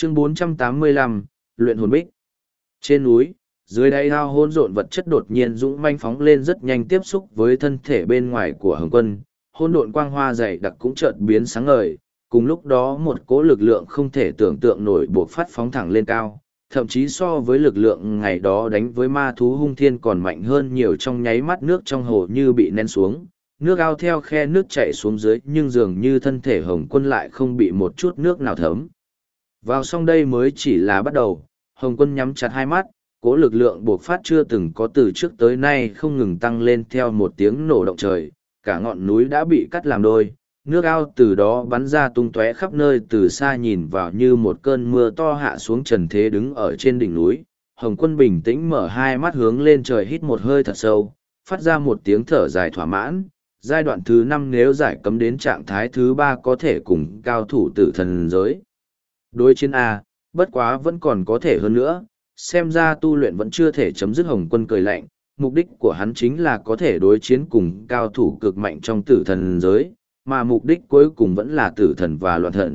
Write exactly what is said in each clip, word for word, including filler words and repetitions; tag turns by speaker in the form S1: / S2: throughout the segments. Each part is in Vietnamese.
S1: Chương bốn trăm tám mươi lăm, Luyện hồn bích. Trên núi, dưới đáy ao hỗn độn vật chất đột nhiên dũng manh phóng lên rất nhanh tiếp xúc với thân thể bên ngoài của Hồng Quân, hỗn độn quang hoa dày đặc cũng chợt biến sáng ngời, cùng lúc đó một cỗ lực lượng không thể tưởng tượng nổi buộc phát phóng thẳng lên cao, thậm chí so với lực lượng ngày đó đánh với ma thú hung thiên còn mạnh hơn nhiều. Trong nháy mắt nước trong hồ như bị nén xuống, nước ao theo khe nước chảy xuống dưới, nhưng dường như thân thể Hồng Quân lại không bị một chút nước nào thấm vào. Xong đây mới chỉ là bắt đầu. Hồng Quân nhắm chặt hai mắt, cỗ lực lượng buộc phát chưa từng có từ trước tới nay không ngừng tăng lên theo một tiếng nổ động trời, cả ngọn núi đã bị cắt làm đôi, nước ao từ đó bắn ra tung tóe khắp nơi. Từ xa nhìn vào như một cơn mưa to hạ xuống trần thế. Đứng ở trên đỉnh núi, Hồng Quân bình tĩnh mở hai mắt hướng lên trời, hít một hơi thật sâu, phát ra một tiếng thở dài thỏa mãn. Giai đoạn thứ năm nếu giải cấm đến trạng thái thứ ba có thể cùng cao thủ tử thần giới đối chiến A, bất quá vẫn còn có thể hơn nữa, xem ra tu luyện vẫn chưa thể chấm dứt. Hồng Quân cười lạnh, mục đích của hắn chính là có thể đối chiến cùng cao thủ cực mạnh trong tử thần giới, mà mục đích cuối cùng vẫn là tử thần và loạn thần.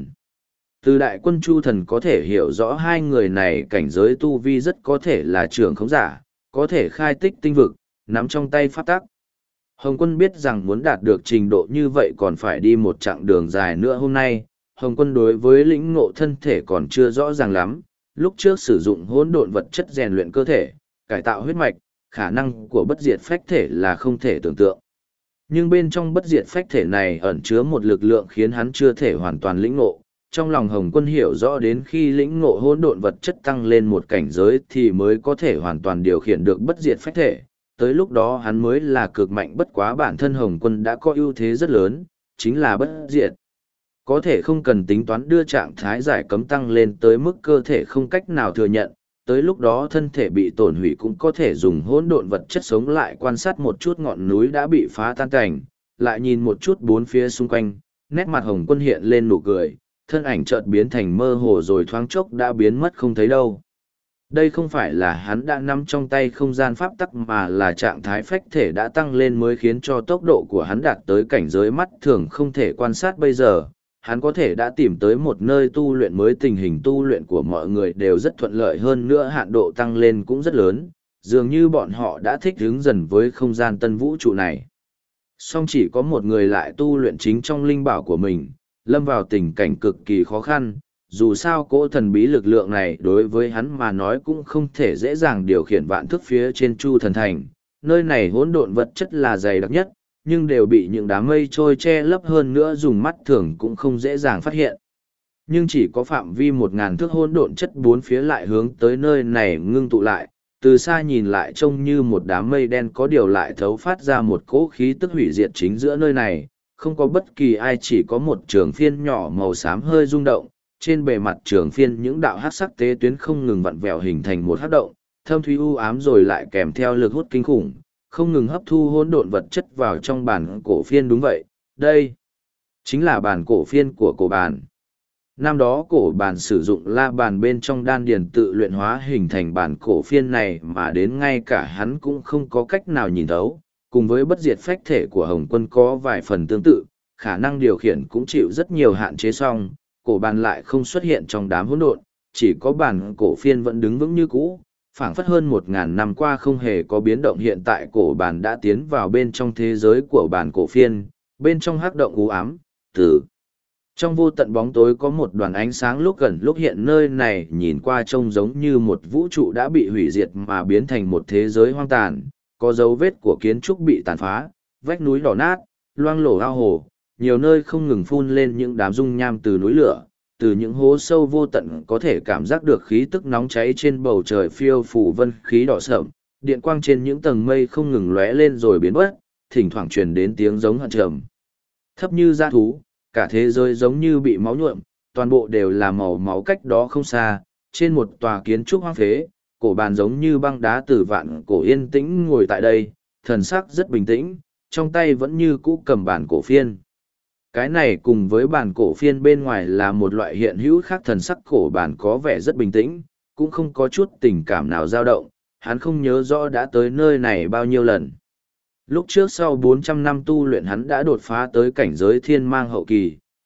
S1: Từ đại quân Chu Thần có thể hiểu rõ hai người này cảnh giới tu vi rất có thể là trưởng khống giả, có thể khai tích tinh vực, nắm trong tay pháp tắc. Hồng Quân biết rằng muốn đạt được trình độ như vậy còn phải đi một chặng đường dài nữa. Hôm nay, Hồng Quân đối với lĩnh ngộ thân thể còn chưa rõ ràng lắm. Lúc trước sử dụng hỗn độn vật chất rèn luyện cơ thể, cải tạo huyết mạch, khả năng của bất diệt phách thể là không thể tưởng tượng. Nhưng bên trong bất diệt phách thể này ẩn chứa một lực lượng khiến hắn chưa thể hoàn toàn lĩnh ngộ. Trong lòng Hồng Quân hiểu rõ đến khi lĩnh ngộ hỗn độn vật chất tăng lên một cảnh giới thì mới có thể hoàn toàn điều khiển được bất diệt phách thể. Tới lúc đó hắn mới là cực mạnh. Bất quá bản thân Hồng Quân đã có ưu thế rất lớn, chính là bất diệt. Có thể không cần tính toán đưa trạng thái giải cấm tăng lên tới mức cơ thể không cách nào thừa nhận, tới lúc đó thân thể bị tổn hủy cũng có thể dùng hỗn độn vật chất sống lại. Quan sát một chút ngọn núi đã bị phá tan cảnh, lại nhìn một chút bốn phía xung quanh, nét mặt Hồng Quân hiện lên nụ cười, thân ảnh chợt biến thành mơ hồ rồi thoáng chốc đã biến mất không thấy đâu. Đây không phải là hắn đã nắm trong tay không gian pháp tắc, mà là trạng thái phách thể đã tăng lên mới khiến cho tốc độ của hắn đạt tới cảnh giới mắt thường không thể quan sát. Bây giờ, hắn có thể đã tìm tới một nơi tu luyện mới. Tình hình tu luyện của mọi người đều rất thuận lợi, hơn nữa hạn độ tăng lên cũng rất lớn, dường như bọn họ đã thích ứng dần với không gian tân vũ trụ này. Song chỉ có một người lại tu luyện chính trong linh bảo của mình, lâm vào tình cảnh cực kỳ khó khăn. Dù sao cỗ thần bí lực lượng này đối với hắn mà nói cũng không thể dễ dàng điều khiển. Vạn thước phía trên Chu Thần Thành, nơi này hỗn độn vật chất là dày đặc nhất, nhưng đều bị những đám mây trôi che lấp, hơn nữa dùng mắt thường cũng không dễ dàng phát hiện. Nhưng chỉ có phạm vi một ngàn thước hỗn độn chất bốn phía lại hướng tới nơi này ngưng tụ lại, từ xa nhìn lại trông như một đám mây đen, có điều lại thấu phát ra một cỗ khí tức hủy diệt. Chính giữa nơi này, không có bất kỳ ai, chỉ có một trường phiên nhỏ màu xám hơi rung động. Trên bề mặt trường phiên những đạo hắc sắc tế tuyến không ngừng vặn vẹo hình thành một hắc động, thâm thúy u ám rồi lại kèm theo lực hút kinh khủng, không ngừng hấp thu hỗn độn vật chất vào trong bản cổ phiên. Đúng vậy, đây chính là bản cổ phiên của cổ bàn. Năm đó cổ bàn sử dụng la bàn bên trong đan điền tự luyện hóa hình thành bản cổ phiên này, mà đến ngay cả hắn cũng không có cách nào nhìn thấu. Cùng với bất diệt phách thể của Hồng Quân có vài phần tương tự, khả năng điều khiển cũng chịu rất nhiều hạn chế, song cổ bàn lại không xuất hiện trong đám hỗn độn, chỉ có bản cổ phiên vẫn đứng vững như cũ, phảng phất hơn một ngàn năm qua không hề có biến động. Hiện tại cổ bàn đã tiến vào bên trong thế giới của bản cổ phiên, bên trong hắc động u ám, từ trong vô tận bóng tối có một đoàn ánh sáng lúc gần lúc hiện. Nơi này nhìn qua trông giống như một vũ trụ đã bị hủy diệt mà biến thành một thế giới hoang tàn, có dấu vết của kiến trúc bị tàn phá, vách núi đổ nát, loang lổ ao hồ, nhiều nơi không ngừng phun lên những đám dung nham từ núi lửa. Từ những hố sâu vô tận có thể cảm giác được khí tức nóng cháy trên bầu trời, phiêu phủ vân khí đỏ sậm, điện quang trên những tầng mây không ngừng lóe lên rồi biến mất, thỉnh thoảng truyền đến tiếng giống hận trầm thấp như dã thú. Cả thế giới giống như bị máu nhuộm, toàn bộ đều là màu máu. Cách đó không xa, trên một tòa kiến trúc hoang phế, cổ bàn giống như băng đá từ vạn cổ yên tĩnh ngồi tại đây, thần sắc rất bình tĩnh, trong tay vẫn như cũ cầm bản cổ phiên. Cái này cùng với bản cổ phiên bên ngoài là một loại hiện hữu khác. Thần sắc cổ bản có vẻ rất bình tĩnh, cũng không có chút tình cảm nào dao động. Hắn không nhớ rõ đã tới nơi này bao nhiêu lần. Lúc trước sau bốn trăm năm tu luyện hắn đã đột phá tới cảnh giới thiên mang hậu kỳ,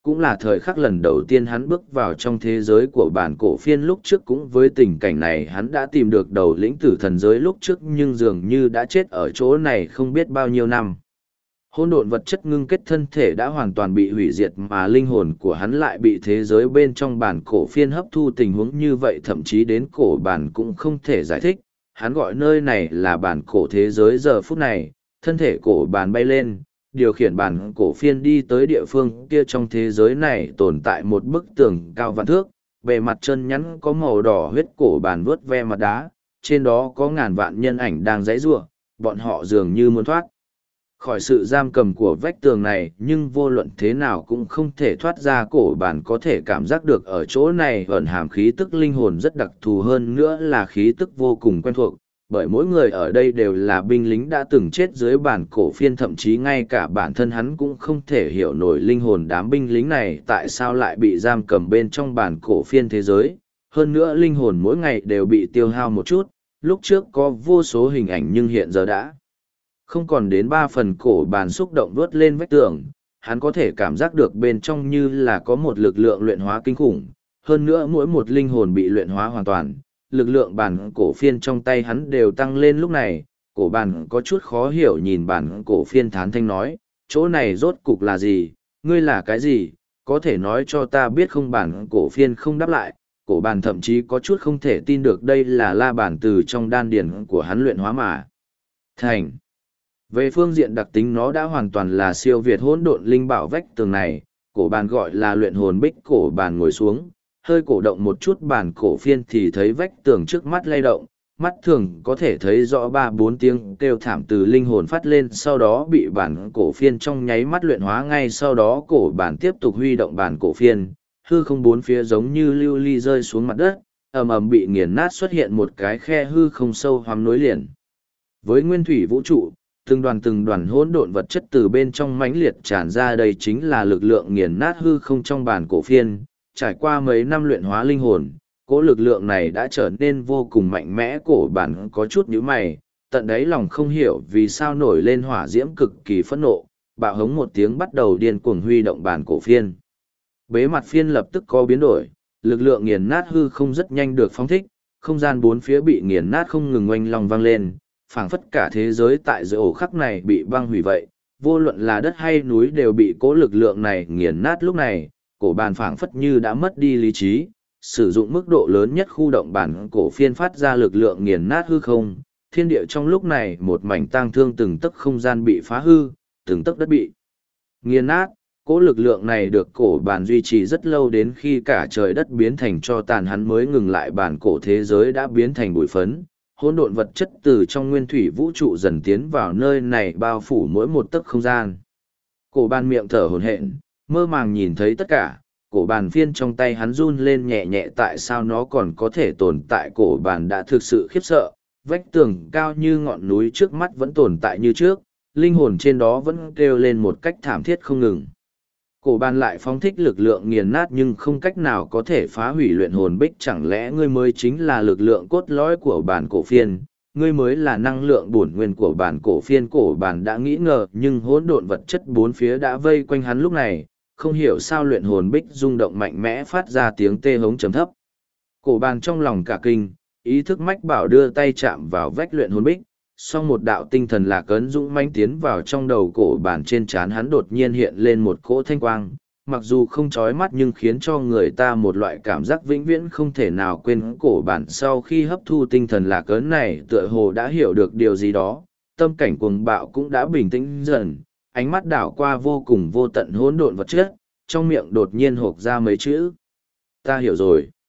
S1: cũng là thời khắc lần đầu tiên hắn bước vào trong thế giới của bản cổ phiên. Lúc trước cũng với tình cảnh này hắn đã tìm được đầu lĩnh tử thần giới lúc trước, nhưng dường như đã chết ở chỗ này không biết bao nhiêu năm. Hỗn độn vật chất ngưng kết thân thể đã hoàn toàn bị hủy diệt, mà linh hồn của hắn lại bị thế giới bên trong bản cổ phiên hấp thu. Tình huống như vậy thậm chí đến cổ bản cũng không thể giải thích. Hắn gọi nơi này là bản cổ thế giới. Giờ phút này, thân thể cổ bản bay lên, điều khiển bản cổ phiên đi tới địa phương kia. Trong thế giới này tồn tại một bức tường cao vạn thước, bề mặt chân nhắn có màu đỏ huyết. Cổ bản vuốt ve mặt đá, trên đó có ngàn vạn nhân ảnh đang giãy giụa, bọn họ dường như muốn thoát khỏi sự giam cầm của vách tường này, nhưng vô luận thế nào cũng không thể thoát ra. Cổ bản có thể cảm giác được ở chỗ này ẩn hàm khí tức linh hồn rất đặc thù, hơn nữa là khí tức vô cùng quen thuộc, bởi mỗi người ở đây đều là binh lính đã từng chết dưới bản cổ phiên. Thậm chí ngay cả bản thân hắn cũng không thể hiểu nổi linh hồn đám binh lính này tại sao lại bị giam cầm bên trong bản cổ phiên thế giới. Hơn nữa linh hồn mỗi ngày đều bị tiêu hao một chút, lúc trước có vô số hình ảnh nhưng hiện giờ đã không còn đến ba phần. Cổ bản xúc động vuốt lên vách tường, hắn có thể cảm giác được bên trong như là có một lực lượng luyện hóa kinh khủng. Hơn nữa mỗi một linh hồn bị luyện hóa hoàn toàn, lực lượng bản cổ phiên trong tay hắn đều tăng lên. Lúc này, cổ bản có chút khó hiểu nhìn bản cổ phiên, thán thanh nói, chỗ này rốt cục là gì? Ngươi là cái gì? Có thể nói cho ta biết không? Bản cổ phiên không đáp lại, cổ bản thậm chí có chút không thể tin được đây là la bản từ trong đan điển của hắn luyện hóa mà thành. Về phương diện đặc tính nó đã hoàn toàn là siêu việt hỗn độn linh bảo. Vách tường này, cổ bản gọi là luyện hồn bích. Cổ bản ngồi xuống, hơi cổ động một chút bản cổ phiên thì thấy vách tường trước mắt lay động, mắt thường có thể thấy rõ ba bốn tiếng kêu thảm từ linh hồn phát lên, sau đó bị bản cổ phiên trong nháy mắt luyện hóa. Ngay sau đó cổ bản tiếp tục huy động bản cổ phiên, hư không bốn phía giống như lưu ly rơi xuống mặt đất, ầm ầm bị nghiền nát, xuất hiện một cái khe hư không sâu hoắm nối liền với nguyên thủy vũ trụ. Từng đoàn từng đoàn hỗn độn vật chất từ bên trong mãnh liệt tràn ra, đây chính là lực lượng nghiền nát hư không trong bản cổ phiên. Trải qua mấy năm luyện hóa linh hồn, cỗ lực lượng này đã trở nên vô cùng mạnh mẽ. Cổ bản có chút nhíu mày, tận đáy lòng không hiểu vì sao nổi lên hỏa diễm cực kỳ phẫn nộ, bạo hống một tiếng bắt đầu điên cuồng huy động bản cổ phiên. Bế mặt phiên lập tức có biến đổi, lực lượng nghiền nát hư không rất nhanh được phóng thích, không gian bốn phía bị nghiền nát không ngừng oanh long vang lên, phảng phất cả thế giới tại giữa ổ khắc này bị băng hủy vậy. Vô luận là đất hay núi đều bị cỗ lực lượng này nghiền nát. Lúc này, cổ bản phảng phất như đã mất đi lý trí, sử dụng mức độ lớn nhất khu động bản cổ phiên phát ra lực lượng nghiền nát hư không. Thiên địa trong lúc này một mảnh tang thương, từng tấc không gian bị phá hư, từng tấc đất bị nghiền nát. Cỗ lực lượng này được cổ bản duy trì rất lâu, đến khi cả trời đất biến thành tro tàn hắn mới ngừng lại. Bản cổ thế giới đã biến thành bụi phấn, hỗn độn vật chất từ trong nguyên thủy vũ trụ dần tiến vào nơi này, bao phủ mỗi một tấc không gian. Cổ bản miệng thở hổn hển, mơ màng nhìn thấy tất cả. Cổ bản phiên trong tay hắn run lên nhẹ nhẹ, tại sao nó còn có thể tồn tại? Cổ bản đã thực sự khiếp sợ. Vách tường cao như ngọn núi trước mắt vẫn tồn tại như trước, linh hồn trên đó vẫn kêu lên một cách thảm thiết không ngừng. Cổ bản lại phóng thích lực lượng nghiền nát nhưng không cách nào có thể phá hủy luyện hồn bích. Chẳng lẽ ngươi mới chính là lực lượng cốt lõi của bản cổ phiên? Ngươi mới là năng lượng bổn nguyên của bản cổ phiên? Cổ bản đã nghĩ ngờ, nhưng hỗn độn vật chất bốn phía đã vây quanh hắn. Lúc này, không hiểu sao luyện hồn bích rung động mạnh mẽ, phát ra tiếng tê hống trầm thấp. Cổ bản trong lòng cả kinh, ý thức mách bảo đưa tay chạm vào vách luyện hồn bích, song một đạo tinh thần lạc ấn dũng mãnh tiến vào trong đầu cổ bản. Trên trán hắn đột nhiên hiện lên một cỗ thanh quang, mặc dù không chói mắt nhưng khiến cho người ta một loại cảm giác vĩnh viễn không thể nào quên. Cổ bản sau khi hấp thu tinh thần lạc ấn này tựa hồ đã hiểu được điều gì đó, tâm cảnh cuồng bạo cũng đã bình tĩnh dần, ánh mắt đảo qua vô cùng vô tận hỗn độn vật chất, trong miệng đột nhiên hộc ra mấy chữ: ta hiểu rồi.